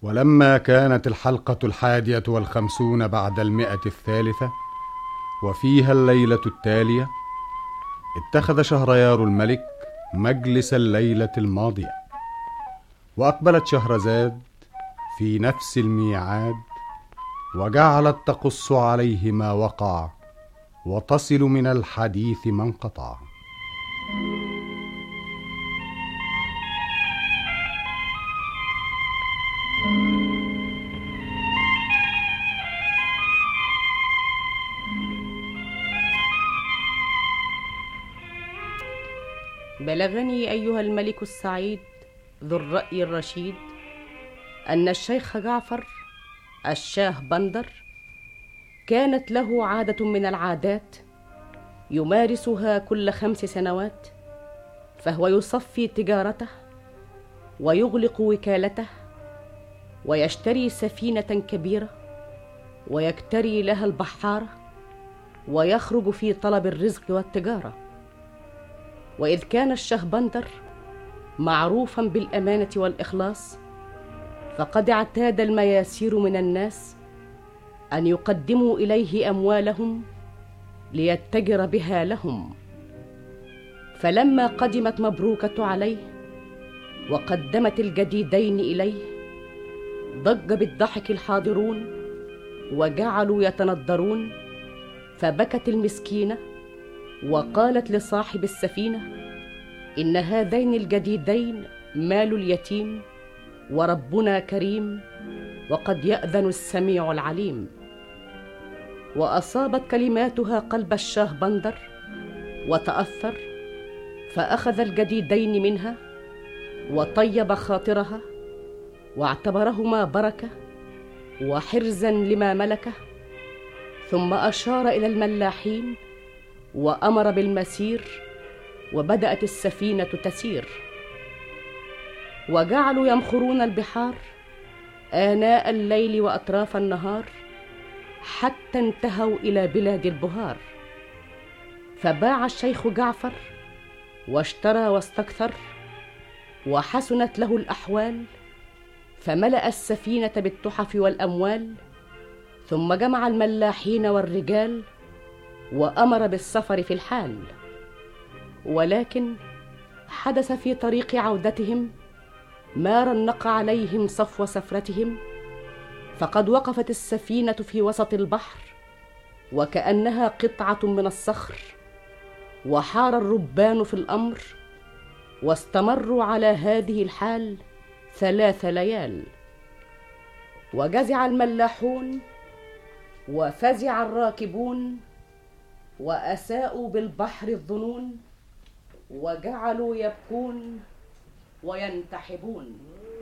ولما كانت الحلقة 51 بعد 100 وفيها الليلة التالية، اتخذ شهريار الملك مجلس الليلة الماضية، وأقبلت شهرزاد في نفس الميعاد، وجعلت تقص عليه ما وقع وتصل من الحديث ما انقطع. بلغني أيها الملك السعيد ذو الرأي الرشيد أن الشيخ جعفر الشاه بندر كانت له عادة من العادات يمارسها كل 5 سنوات، فهو يصفي تجارته ويغلق وكالته ويشتري سفينة كبيرة ويكتري لها البحارة ويخرج في طلب الرزق والتجارة. وإذ كان الشاه بندر معروفا بالأمانة والإخلاص، فقد اعتاد المياسير من الناس أن يقدموا إليه أموالهم ليتجر بها لهم. فلما قدمت مبروكة عليه وقدمت الجديدين إليه، ضج بالضحك الحاضرون وجعلوا يتندرون، فبكت المسكينة وقالت لصاحب السفينة: إن هذين الجديدين مال اليتيم، وربنا كريم وقد يأذن السميع العليم. وأصابت كلماتها قلب الشاه بندر وتأثر، فأخذ الجديدين منها وطيب خاطرها واعتبرهما بركة وحرزا لما ملكه، ثم أشار إلى الملاحين وأمر بالمسير، وبدأت السفينة تسير، وجعلوا يمخرون البحار آناء الليل وأطراف النهار حتى انتهوا إلى بلاد البهار. فباع الشيخ جعفر واشترى واستكثر، وحسنت له الأحوال، فملأ السفينة بالتحف والأموال، ثم جمع الملاحين والرجال وأمر بالسفر في الحال. ولكن حدث في طريق عودتهم ما رنق عليهم صفو سفرتهم، فقد وقفت السفينة في وسط البحر وكأنها قطعة من الصخر، وحار الربان في الأمر، واستمروا على هذه الحال 3 ليال. وجزع الملاحون وفزع الراكبون، وأساءوا بالبحر الظنون، وجعلوا يبكون وينتحبون.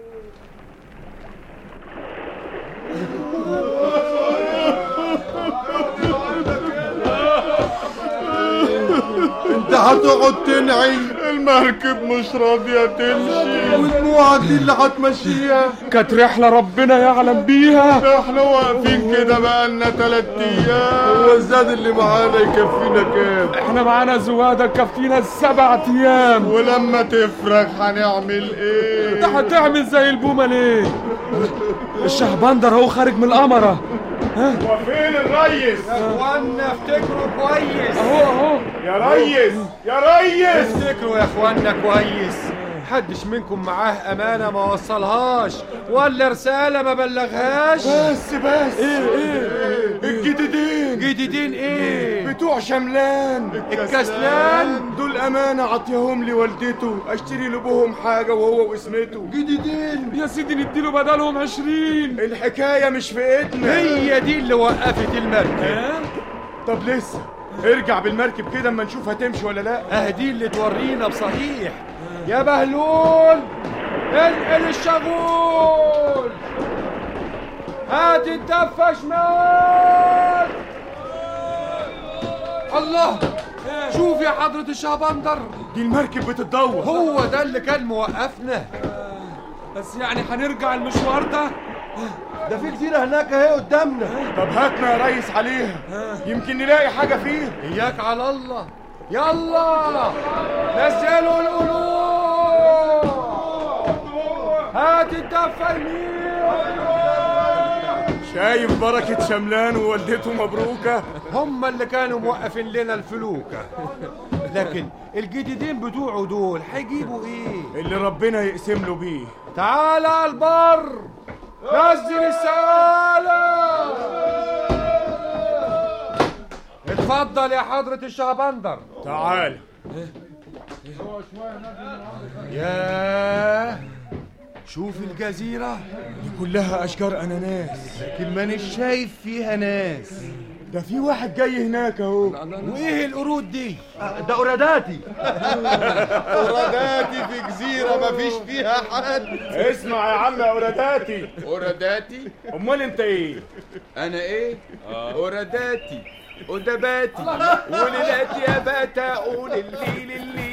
انت هتقعد تنعي؟ المركب مش راضية تمشي، ودموعك دي اللي هتمشيها؟ كانت رحلة ربنا يعلم بيها، احنا واقفين كده بقالنا 3 ايام. هو الزاد اللي معانا يكفينا كام؟ احنا معانا زوادة تكفينا 7 ايام. ولما تفرغ هنعمل ايه؟ انت هتعمل زي البومة ليه؟ الشاه بندر هو خارج من القمرة. وفين الريس؟ يا اخوانا افتكروا كويس. اهو يا ريس، يا ريس افتكروا يا اخوانا كويس. محدش منكم معاه امانه ما وصلهاش ولا رساله ما بلغهاش. بس ايه الجديدين ايه؟ بتوع شملان الكسلان دول امانه عطيهم لي والدته اشتري لابوهم حاجه وهو واسمته. جديدين يا سيدي نديله بدلهم 20. الحكايه مش في ايدنا، هي دي اللي وقفت المركب. طب لسه ارجع بالمركب كده اما نشوف هتمشي ولا لا. دي اللي تورينا بصحيح. يا بهلول انقل الشغول، هات الدفة شمال. الله، شوف يا حضرة الشاه بندر، دي المركب بتتدور. هو ده اللي كان موقفنا. بس يعني هنرجع المشوار ده؟ ده في جزيرة هناك اهي قدامنا. طب هاتنا يا ريس عليها، يمكن نلاقي حاجة فيها. إياك على الله. يلا نزلوا القلوب، هات الدفة يمين. شايف بركة شملان ووالدته مبروكة؟ هم اللي كانوا موقفين لنا الفلوكة. لكن الجديدين بتوعه دول هيجيبوا ايه؟ اللي ربنا يقسم له بيه. تعال على البر، نزل السقالة. اتفضل يا حضرة الشهبندر. تعال. ياه، شوف الجزيرة دي كلها أشجار أناناس، لكن مانيش شايف فيها ناس. ده في واحد جاي هناك اهو. وايه القرود دي؟ ده قراداتي. قراداتي في جزيرة مفيش فيها حد. اسمع يا عم يا قراداتي. قراداتي؟ امال انت ايه؟ انا ايه؟ قراداتي ودباتي وليلاتي يا باتا اقول الليل الليل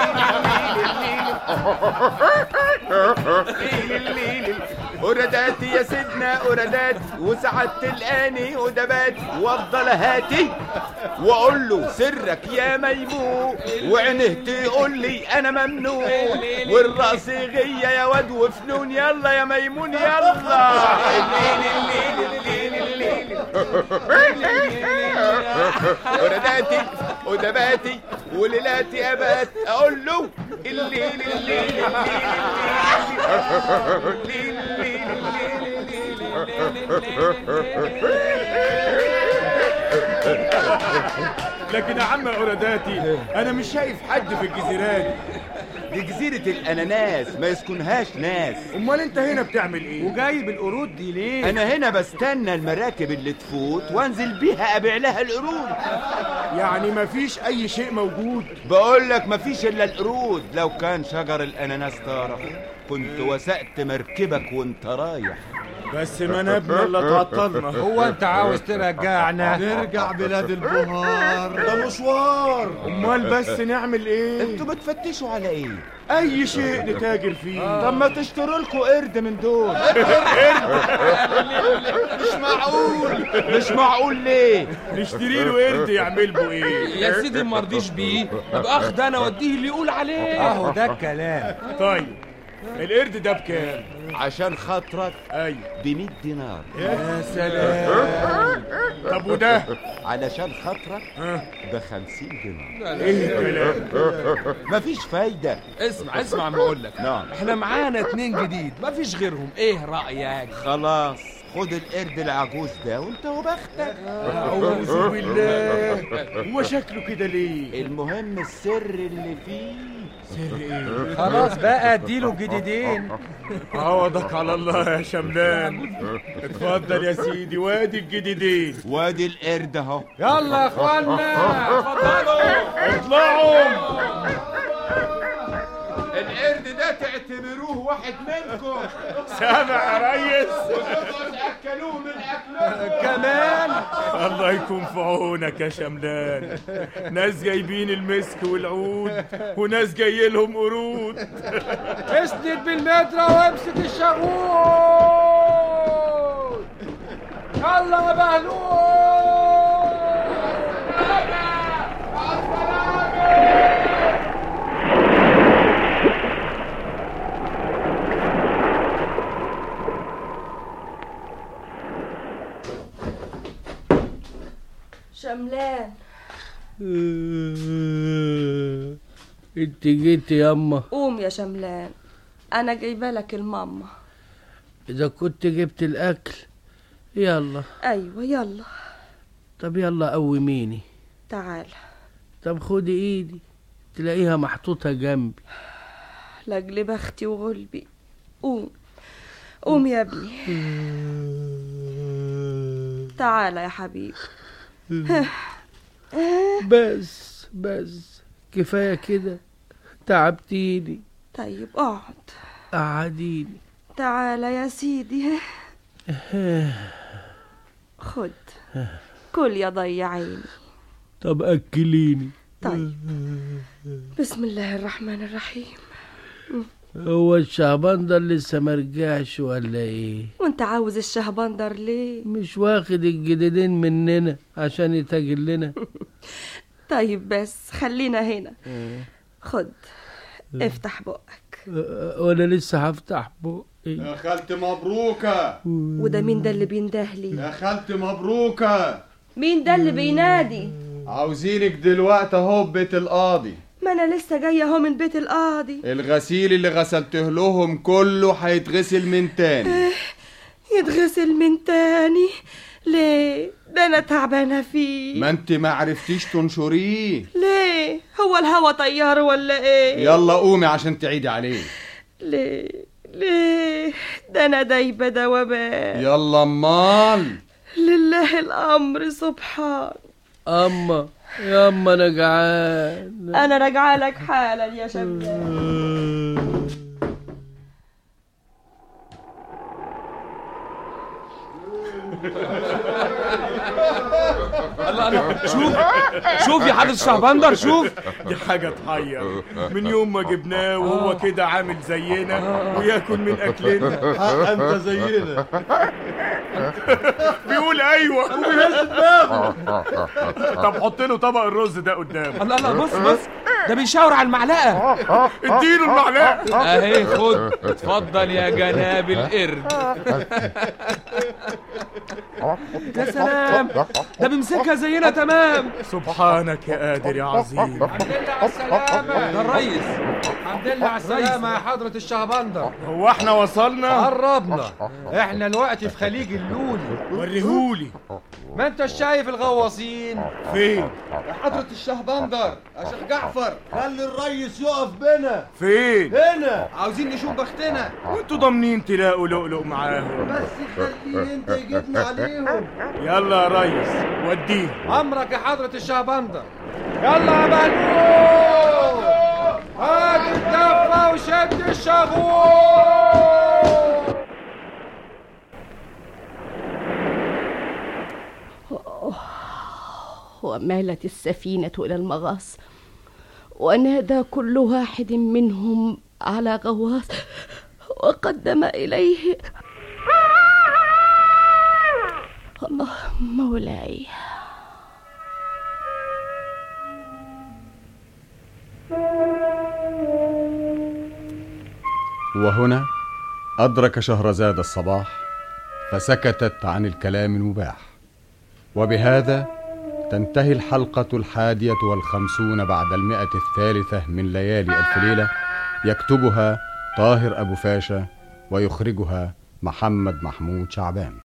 الليل قراداتي يا سيدنا قراداتي، وساعات تلقاني ودباتي وافضل هاتي واقول له سرك يا ميمون، وعينه تقول لي انا ممنوع، والراس غيه يا واد وفنون، يلا يا ميمون يلا قراداتي ودباتي وليلاتي ابات اقول له الليل الليل لكن يا عم قراداتي انا مش شايف حد في الجزيرات دي جزيرة الأناناس ما يسكنهاش ناس. امال انت هنا بتعمل ايه؟ وجايب القرود دي ليه؟ أنا هنا بستنى المراكب اللي تفوت وانزل بيها أبيع لها القرود. يعني مفيش أي شيء موجود؟ بقول لك مفيش إلا القرود. لو كان شجر الأناناس طارح كنت وثقت مركبك وانت رايح. بس ما نبنى اللي تعطلنا. هو انت عاوز ترجعنا؟ نرجع بلاد البهار، ده مشوار. امال بس نعمل ايه؟ انتوا بتفتشوا على ايه؟ اي شيء نتاجر فيه. طب ما تشتروا لكم قرد من دول. مش معقول. مش معقول ليه؟ نشتري له قرد يعمل بيه ايه؟ يا سيدي ما رضيش بيه، ابقى اخد انا واديه اللي يقول عليه. اهو ده الكلام. طيب القرد ده بكام؟ عشان خاطرك ايوه ب100 دينار. يا سلام. طب وده؟ علشان خاطرك ب50 دينار. ايه الكلام؟ مفيش فايدة. اسمع ما اقول لك. نعم. احنا معانا 2 جديد مفيش غيرهم، ايه رأيك؟ خلاص خد القرد العجوز ده وانت وبختك. اعوذ بالله. هو شكله كده ليه؟ المهم السر اللي فيه. سر ايه؟ خلاص بقى اديله الجديدين. عوضك على الله يا شملان. اتفضل يا سيدي وادي الجديدين. وادي القرد اهو. يلا يا اخوانا اتفضلوا اطلعوا. القرد ده تعتبروه واحد منكم. سامع يا ريس؟ تأكلوه من أكلهم كمان. الله يكون في عونك يا شملان. ناس جايبين المسك والعود وناس جاي لهم قرود. اسند بالمترة وامسك الشغول. يلا يا بهلول. شملان انت جيتي ياما؟ قوم يا شملان، انا جايبه لك الماما. اذا كنت جبت الاكل يلا. ايوه يلا. طب يلا قوميني. تعال. طب خدي ايدي تلاقيها محطوطة جنبي. لاجل بختي وغلبي. قوم قوم يا ابني. تعال يا حبيبي. بس كفاية كده، تعبتيني. طيب اقعد. قعديني. تعال يا سيدي. خد كل يا ضي عيني. طب أكليني. طيب بسم الله الرحمن الرحيم. هو الشهبندر لسه مرجعش ولا ايه؟ وانت عاوز الشهبندر ليه؟ مش واخد الجديدين مننا عشان يتاجر لنا؟ طيب بس خلينا هنا. خد افتح بقك. وانا لسه هفتح بق. يا خالتي مبروكة. وده مين ده اللي بيندهلي؟ يا خالتي مبروكة. مين ده اللي بينادي؟ عاوزينك دلوقتي اهو ببيت القاضي. ما انا لسه جايه اهو من بيت القاضي. الغسيل اللي غسلته لهم كله هيتغسل من تاني. يتغسل من تاني؟ ليه؟ ده انا تعبانه فيه. ما انت ما عرفتيش تنشريه. ليه؟ هو الهوا طيار ولا ايه؟ يلا قومي عشان تعيدي عليه. ليه ده انا دايبه دوبان. يلا امال. لله الامر سبحان. اما ياما انا جعان. انا راجعه لك حالا يا شملان. الله شوف يا حضرة الشهبندر، شوف دي حاجة تحير. من يوم ما جبناه وهو كده عامل زينا وياكل من أكلنا. انت زينا. بيقول أيوة وبيهز دماغه. طب حط له طبق الرز ده قدامه. الله بص ده بيشاور على المعلقة. اديله المعلقة اهي خد اتفضل يا جناب القرد. يا سلام، ده بيمسكها زينا تمام. سبحانك يا قادر يا عظيم. الحمد لله على السلامة. ده الريس. الحمد لله على السلامة يا حضرة الشهبندر. هو احنا وصلنا؟ قربنا. احنا الوقت في خليج اللولي. وريهولي. ما انت شايف الغواصين فين؟ يا حضرة الشهبندر يا شيخ جعفر، خلي الريس يقف بنا. فين؟ هنا. عاوزين نشوف بختنا. وانتوا ضامنين تلاقوا لؤلؤ معاهم. بس خليه انت يجيبنا عليهم. يلا يا ريس وديه. امرك يا حضرة الشهبندر. يلا يا بنو، هات الدفة وشد الشغول. ومالت السفينة إلى المغاص، ونادى كل واحد منهم على غواص وقدم إليه. مولاي. وهنا أدرك شهرزاد الصباح فسكتت عن الكلام المباح. وبهذا تنتهي الحلقة 51 بعد 100 من ليالي ألف ليلة. يكتبها طاهر أبو فاشا ويخرجها محمد محمود شعبان.